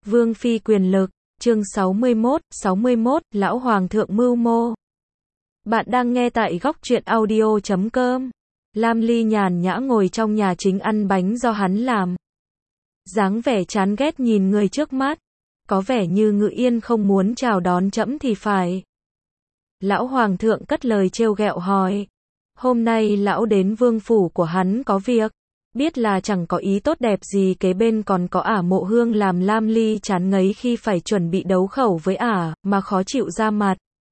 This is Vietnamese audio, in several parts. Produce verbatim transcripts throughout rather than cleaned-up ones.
Vương phi quyền lực, chương sáu mươi mốt, sáu mươi mốt, lão hoàng thượng mưu mô. Bạn đang nghe tại góc truyện audio chấm com. Lam Ly nhàn nhã ngồi trong nhà chính ăn bánh do hắn làm. Dáng vẻ chán ghét nhìn người trước mắt, có vẻ như Ngự Yên không muốn chào đón trẫm thì phải. Lão hoàng thượng cất lời trêu ghẹo hỏi, hôm nay lão đến vương phủ của hắn có việc, biết là chẳng có ý tốt đẹp gì, kế bên còn có ả Mộ Hương làm Lam Ly chán ngấy khi phải chuẩn bị đấu khẩu với ả, mà khó chịu ra mặt.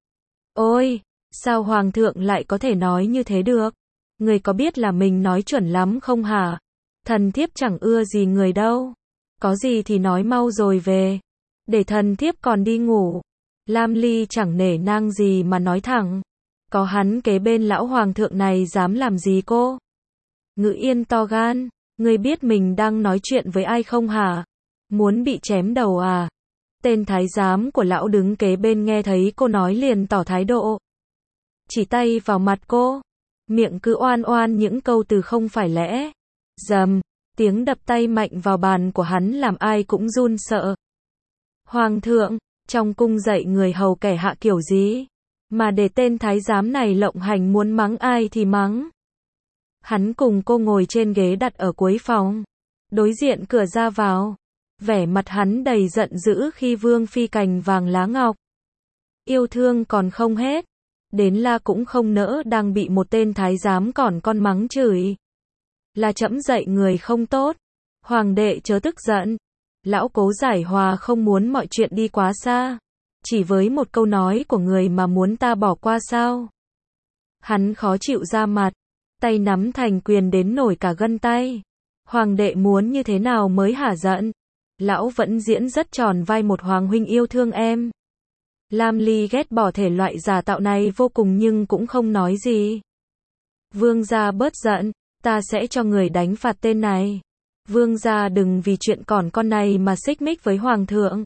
Ôi, sao hoàng thượng lại có thể nói như thế được? Người có biết là mình nói chuẩn lắm không hả? Thần thiếp chẳng ưa gì người đâu. Có gì thì nói mau rồi về, để thần thiếp còn đi ngủ. Lam Ly chẳng nể nang gì mà nói thẳng. Có hắn kế bên lão hoàng thượng này dám làm gì cô? Ngự Yên to gan, ngươi biết mình đang nói chuyện với ai không hả? Muốn bị chém đầu à? Tên thái giám của lão đứng kế bên nghe thấy cô nói liền tỏ thái độ. Chỉ tay vào mặt cô, miệng cứ oan oan những câu từ không phải lẽ. Dầm, tiếng đập tay mạnh vào bàn của hắn làm ai cũng run sợ. Hoàng thượng, trong cung dạy người hầu kẻ hạ kiểu gì? Mà để tên thái giám này lộng hành, muốn mắng ai thì mắng. Hắn cùng cô ngồi trên ghế đặt ở cuối phòng, đối diện cửa ra vào. Vẻ mặt hắn đầy giận dữ khi vương phi cành vàng lá ngọc. Yêu thương còn không hết, đến la cũng không nỡ, đang bị một tên thái giám còn con mắng chửi. Là trẫm dạy người không tốt. Hoàng đệ chớ tức giận. Lão cố giải hòa, không muốn mọi chuyện đi quá xa. Chỉ với một câu nói của người mà muốn ta bỏ qua sao? Hắn khó chịu ra mặt, tay nắm thành quyền đến nổi cả gân tay. Hoàng đệ muốn như thế nào mới hả giận? Lão vẫn diễn rất tròn vai một hoàng huynh yêu thương em. Lam Ly ghét bỏ thể loại giả tạo này vô cùng nhưng cũng không nói gì. Vương gia bớt giận, ta sẽ cho người đánh phạt tên này. Vương gia đừng vì chuyện còn con này mà xích mích với hoàng thượng.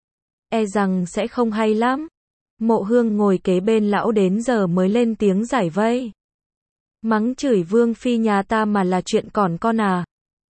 E rằng sẽ không hay lắm. Mộ Hương ngồi kế bên lão đến giờ mới lên tiếng giải vây. Mắng chửi vương phi nhà ta mà là chuyện còn con à?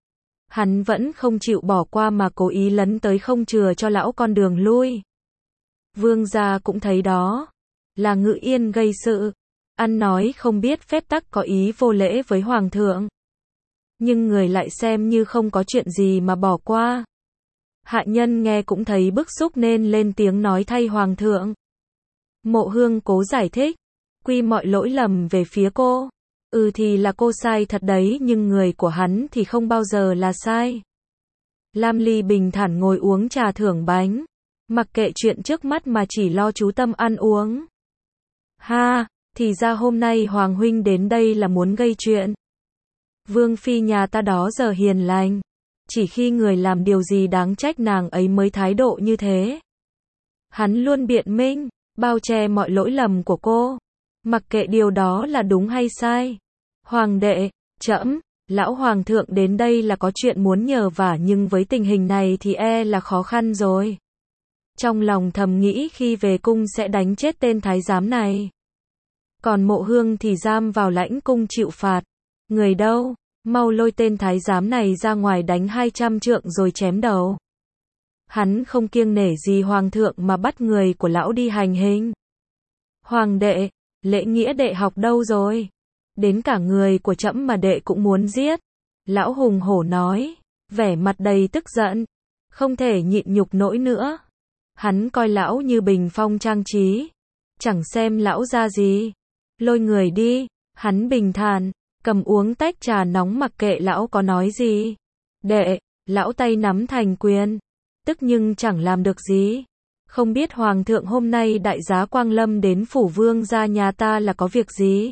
Hắn vẫn không chịu bỏ qua mà cố ý lấn tới không chừa cho lão con đường lui. Vương gia cũng thấy đó, là Ngự Yên gây sự, ăn nói không biết phép tắc, có ý vô lễ với hoàng thượng. Nhưng người lại xem như không có chuyện gì mà bỏ qua. Hạ nhân nghe cũng thấy bức xúc nên lên tiếng nói thay hoàng thượng. Mộ Hương cố giải thích, quy mọi lỗi lầm về phía cô. Ừ thì là cô sai thật đấy, nhưng người của hắn thì không bao giờ là sai. Lam Ly bình thản ngồi uống trà thưởng bánh, mặc kệ chuyện trước mắt mà chỉ lo chú tâm ăn uống. Ha, thì ra hôm nay hoàng huynh đến đây là muốn gây chuyện. Vương phi nhà ta đó giờ hiền lành, chỉ khi người làm điều gì đáng trách nàng ấy mới thái độ như thế. Hắn luôn biện minh, bao che mọi lỗi lầm của cô, mặc kệ điều đó là đúng hay sai. Hoàng đệ, trẫm, lão hoàng thượng đến đây là có chuyện muốn nhờ vả, nhưng với tình hình này thì e là khó khăn rồi. Trong lòng thầm nghĩ khi về cung sẽ đánh chết tên thái giám này. Còn Mộ Hương thì giam vào lãnh cung chịu phạt. Người đâu, mau lôi tên thái giám này ra ngoài đánh hai trăm trượng rồi chém đầu. Hắn không kiêng nể gì hoàng thượng mà bắt người của lão đi hành hình. Hoàng đệ, lễ nghĩa đệ học đâu rồi? Đến cả người của trẫm mà đệ cũng muốn giết. Lão hùng hổ nói, vẻ mặt đầy tức giận, không thể nhịn nhục nổi nữa. Hắn coi lão như bình phong trang trí, chẳng xem lão ra gì. Lôi người đi, hắn bình thản, cầm uống tách trà nóng mặc kệ lão có nói gì. Đệ, lão tay nắm thành quyền, tức nhưng chẳng làm được gì. Không biết hoàng thượng hôm nay đại giá quang lâm đến phủ vương gia nhà ta là có việc gì?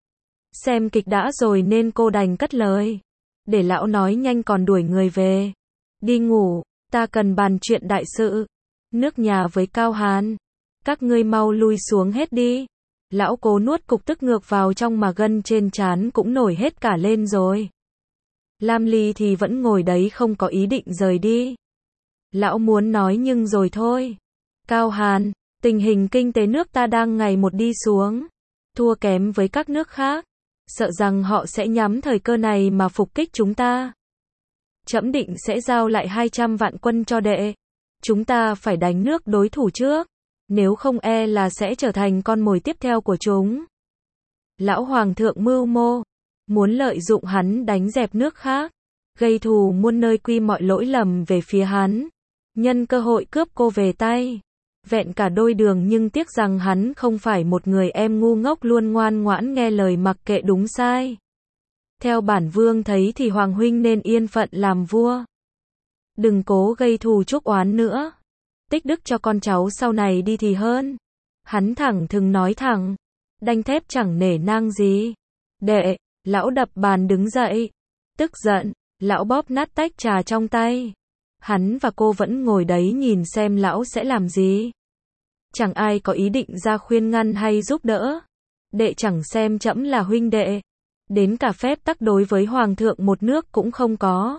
Xem kịch đã rồi nên cô đành cất lời. Để lão nói nhanh còn đuổi người về. Đi ngủ, ta cần bàn chuyện đại sự. Nước nhà với Cao Hàn. Các ngươi mau lui xuống hết đi. Lão cố nuốt cục tức ngược vào trong mà gân trên trán cũng nổi hết cả lên rồi. Lam Ly thì vẫn ngồi đấy không có ý định rời đi. Lão muốn nói nhưng rồi thôi. Cao Hàn, tình hình kinh tế nước ta đang ngày một đi xuống, thua kém với các nước khác. Sợ rằng họ sẽ nhắm thời cơ này mà phục kích chúng ta. Trẫm định sẽ giao lại hai trăm vạn quân cho đệ. Chúng ta phải đánh nước đối thủ trước, nếu không e là sẽ trở thành con mồi tiếp theo của chúng. Lão Hoàng thượng mưu mô, muốn lợi dụng hắn đánh dẹp nước khác, gây thù muôn nơi quy mọi lỗi lầm về phía hắn, nhân cơ hội cướp cô về tay. Vẹn cả đôi đường nhưng tiếc rằng hắn không phải một người em ngu ngốc luôn ngoan ngoãn nghe lời mặc kệ đúng sai. Theo bản vương thấy thì Hoàng huynh nên yên phận làm vua. Đừng cố gây thù chuốc oán nữa. Tích đức cho con cháu sau này đi thì hơn. Hắn thẳng thừng nói thẳng. Đanh thép chẳng nể nang gì. Đệ, lão đập bàn đứng dậy. Tức giận, lão bóp nát tách trà trong tay. Hắn và cô vẫn ngồi đấy nhìn xem lão sẽ làm gì. Chẳng ai có ý định ra khuyên ngăn hay giúp đỡ. Đệ chẳng xem trẫm là huynh đệ. Đến cả phép tắc đối với Hoàng thượng một nước cũng không có.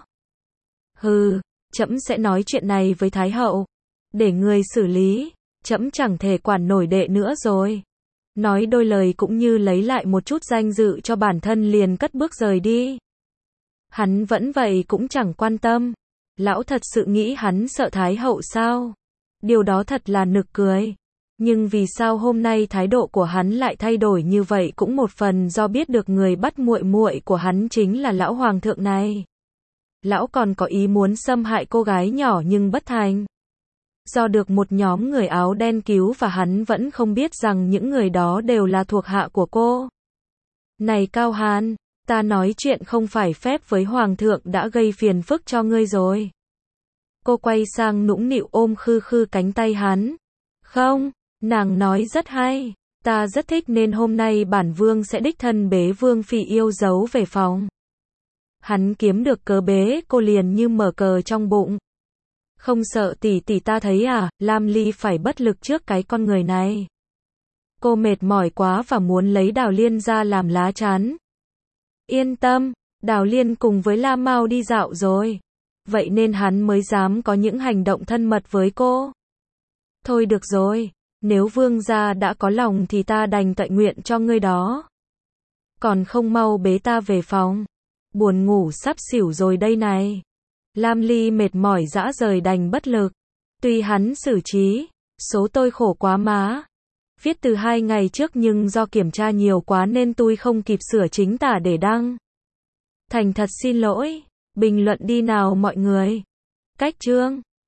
Hừ, trẫm sẽ nói chuyện này với Thái hậu. Để người xử lý, trẫm chẳng thể quản nổi đệ nữa rồi. Nói đôi lời cũng như lấy lại một chút danh dự cho bản thân liền cất bước rời đi. Hắn vẫn vậy cũng chẳng quan tâm. Lão thật sự nghĩ hắn sợ Thái hậu sao? Điều đó thật là nực cười. Nhưng vì sao hôm nay thái độ của hắn lại thay đổi như vậy cũng một phần do biết được người bắt muội muội của hắn chính là lão Hoàng thượng này. Lão còn có ý muốn xâm hại cô gái nhỏ nhưng bất thành. Do được một nhóm người áo đen cứu và hắn vẫn không biết rằng những người đó đều là thuộc hạ của cô. Này Cao Hàn, ta nói chuyện không phải phép với Hoàng thượng đã gây phiền phức cho ngươi rồi. Cô quay sang nũng nịu ôm khư khư cánh tay hắn. Không, nàng nói rất hay, ta rất thích nên hôm nay bản vương sẽ đích thân bế vương phi yêu dấu về phòng. Hắn kiếm được cớ bế cô liền như mở cờ trong bụng. Không sợ tỷ tỷ ta thấy à, Lam Ly phải bất lực trước cái con người này. Cô mệt mỏi quá và muốn lấy Đào Liên ra làm lá chắn. Yên tâm, Đào Liên cùng với La Mao đi dạo rồi. Vậy nên hắn mới dám có những hành động thân mật với cô. Thôi được rồi, nếu vương gia đã có lòng thì ta đành tọa nguyện cho ngươi đó. Còn không mau bế ta về phòng. Buồn ngủ sắp xỉu rồi đây này. Lam Ly mệt mỏi dã rời đành bất lực. Tuy hắn xử trí, số tôi khổ quá má. Viết từ hai ngày trước nhưng do kiểm tra nhiều quá nên tôi không kịp sửa chính tả để đăng. Thành thật xin lỗi. Bình luận đi nào mọi người. Cách chương